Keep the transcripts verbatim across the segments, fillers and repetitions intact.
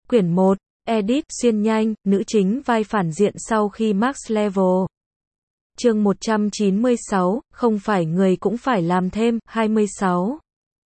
Quyển một, Edit, xuyên nhanh, nữ chính vai phản diện sau khi max level. Chương một trăm chín mươi sáu, không phải người cũng phải làm thêm, hai mươi sáu.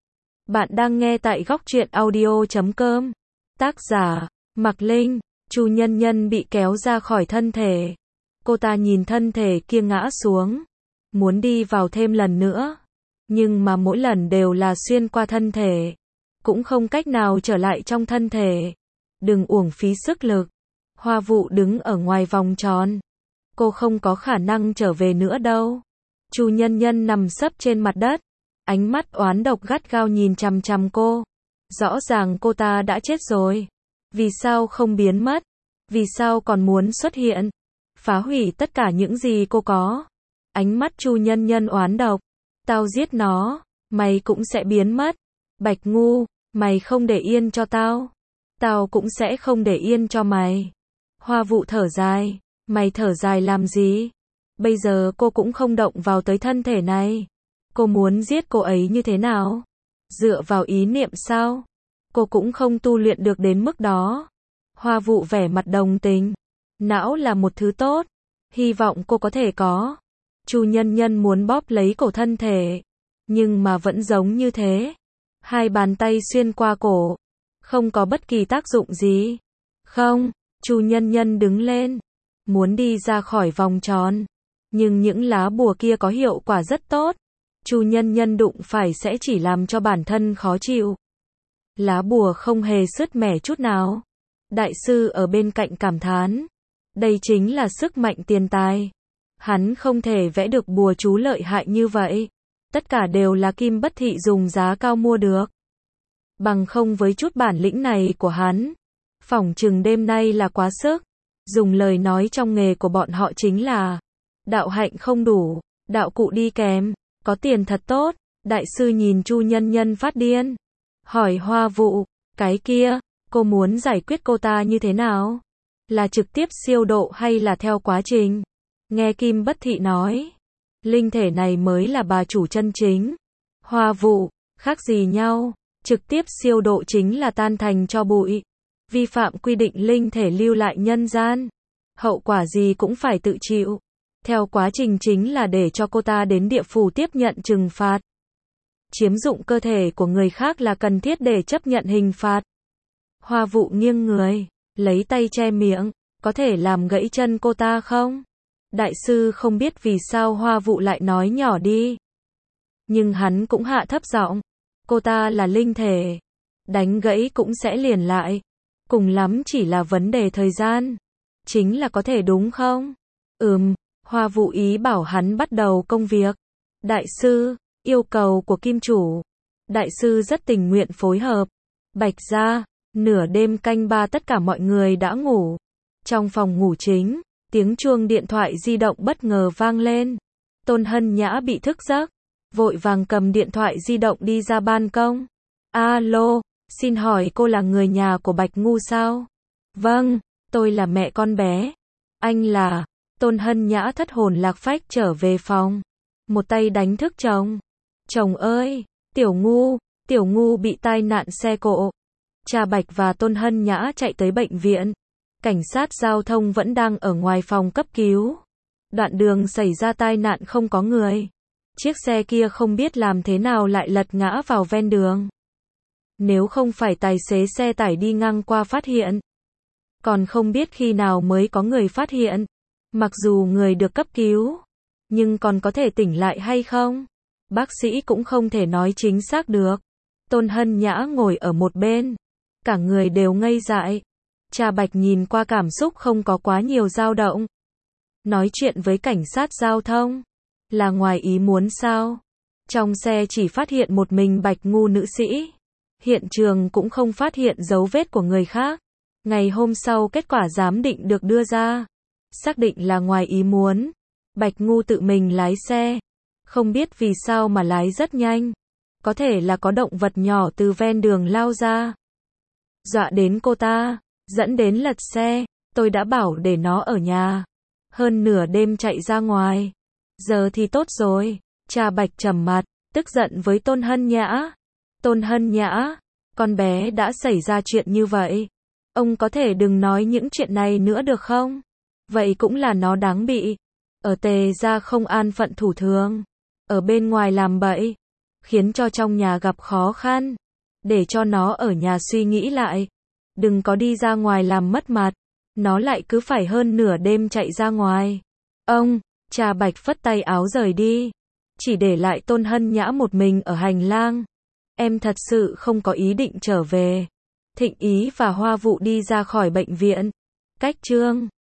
Bạn đang nghe tại góc truyện audio chấm com. Tác giả, Mạc Linh. Chu Nhân Nhân bị kéo ra khỏi thân thể. Cô ta nhìn thân thể kia ngã xuống, muốn đi vào thêm lần nữa, nhưng mà mỗi lần đều là xuyên qua thân thể, cũng không cách nào trở lại trong thân thể. Đừng uổng phí sức lực. Hoa Vụ đứng ở ngoài vòng tròn. Cô không có khả năng trở về nữa đâu. Chu Nhân Nhân nằm sấp trên mặt đất, ánh mắt oán độc gắt gao nhìn chằm chằm cô. Rõ ràng cô ta đã chết rồi. Vì sao không biến mất? Vì sao còn muốn xuất hiện? Phá hủy tất cả những gì cô có. Ánh mắt Chu Nhân Nhân oán độc. Tao giết nó, mày cũng sẽ biến mất. Bạch ngu, mày không để yên cho tao, tao cũng sẽ không để yên cho mày. Hoa Vụ thở dài. Mày thở dài làm gì? Bây giờ cô cũng không động vào tới thân thể này. Cô muốn giết cô ấy như thế nào? Dựa vào ý niệm sao? Cô cũng không tu luyện được đến mức đó. Hoa Vụ vẻ mặt đồng tình. Não là một thứ tốt, hy vọng cô có thể có. Chu Nhân Nhân muốn bóp lấy cổ thân thể, nhưng mà vẫn giống như thế. Hai bàn tay xuyên qua cổ, không có bất kỳ tác dụng gì. Không, Chu Nhân Nhân đứng lên, muốn đi ra khỏi vòng tròn, nhưng những lá bùa kia có hiệu quả rất tốt. Chu Nhân Nhân đụng phải sẽ chỉ làm cho bản thân khó chịu. Lá bùa không hề sứt mẻ chút nào. Đại sư ở bên cạnh cảm thán, đây chính là sức mạnh tiền tài. Hắn không thể vẽ được bùa chú lợi hại như vậy. Tất cả đều là Kim Bất Thị dùng giá cao mua được. Bằng không với chút bản lĩnh này của hắn, phỏng chừng đêm nay là quá sức. Dùng lời nói trong nghề của bọn họ chính là đạo hạnh không đủ, đạo cụ đi kèm, có tiền thật tốt. Đại sư nhìn Chu Nhân Nhân phát điên, hỏi Hoa Vụ, cái kia, cô muốn giải quyết cô ta như thế nào? Là trực tiếp siêu độ hay là theo quá trình? Nghe Kim Bất Thị nói, linh thể này mới là bà chủ chân chính. Hoa Vụ, khác gì nhau? Trực tiếp siêu độ chính là tan thành cho bụi, vi phạm quy định linh thể lưu lại nhân gian, hậu quả gì cũng phải tự chịu. Theo quá trình chính là để cho cô ta đến địa phủ tiếp nhận trừng phạt. Chiếm dụng cơ thể của người khác là cần thiết để chấp nhận hình phạt. Hoa Vụ nghiêng người, lấy tay che miệng, có thể làm gãy chân cô ta không? Đại sư không biết vì sao Hoa Vụ lại nói nhỏ đi, nhưng hắn cũng hạ thấp giọng, cô ta là linh thể, đánh gãy cũng sẽ liền lại, cùng lắm chỉ là vấn đề thời gian. Chính là có thể đúng không? Ừm, Hoa Vụ ý bảo hắn bắt đầu công việc. Đại sư, yêu cầu của Kim chủ. Đại sư rất tình nguyện phối hợp. Bạch gia, nửa đêm canh ba tất cả mọi người đã ngủ. Trong phòng ngủ chính, tiếng chuông điện thoại di động bất ngờ vang lên. Tôn Hân Nhã bị thức giấc, vội vàng cầm điện thoại di động đi ra ban công. Alo, xin hỏi cô là người nhà của Bạch ngu sao? Vâng, tôi là mẹ con bé. Anh là... Tôn Hân Nhã thất hồn lạc phách trở về phòng, một tay đánh thức chồng. Chồng ơi, Tiểu Ngu, Tiểu Ngu bị tai nạn xe cộ. Cha Bạch và Tôn Hân Nhã chạy tới bệnh viện. Cảnh sát giao thông vẫn đang ở ngoài phòng cấp cứu. Đoạn đường xảy ra tai nạn không có người. Chiếc xe kia không biết làm thế nào lại lật ngã vào ven đường. Nếu không phải tài xế xe tải đi ngang qua phát hiện, còn không biết khi nào mới có người phát hiện. Mặc dù người được cấp cứu, nhưng còn có thể tỉnh lại hay không? Bác sĩ cũng không thể nói chính xác được. Tôn Hân Nhã ngồi ở một bên, cả người đều ngây dại. Cha Bạch nhìn qua cảm xúc không có quá nhiều dao động. Nói chuyện với cảnh sát giao thông, là ngoài ý muốn sao? Trong xe chỉ phát hiện một mình Bạch ngu nữ sĩ. Hiện trường cũng không phát hiện dấu vết của người khác. Ngày hôm sau kết quả giám định được đưa ra, xác định là ngoài ý muốn. Bạch ngu tự mình lái xe, không biết vì sao mà lái rất nhanh. Có thể là có động vật nhỏ từ ven đường lao ra, dọa đến cô ta, dẫn đến lật xe. Tôi đã bảo để nó ở nhà, hơn nửa đêm chạy ra ngoài. Giờ thì tốt rồi. Cha Bạch trầm mặt, tức giận với Tôn Hân Nhã. Tôn Hân Nhã, con bé đã xảy ra chuyện như vậy, Ông có thể đừng nói những chuyện này nữa được không? Vậy cũng là nó đáng bị. Ở Tề gia không an phận thủ thường. Ở bên ngoài làm bậy. Khiến cho trong nhà gặp khó khăn. Để cho nó ở nhà suy nghĩ lại. Đừng có đi ra ngoài làm mất mặt. Nó lại cứ phải hơn nửa đêm chạy ra ngoài. Ông, Trà Bạch phất tay áo rời đi. Chỉ để lại Tôn Hân Nhã một mình ở hành lang. Em thật sự không có ý định trở về. Thịnh Ý và Hoa Vụ đi ra khỏi bệnh viện. Cách chương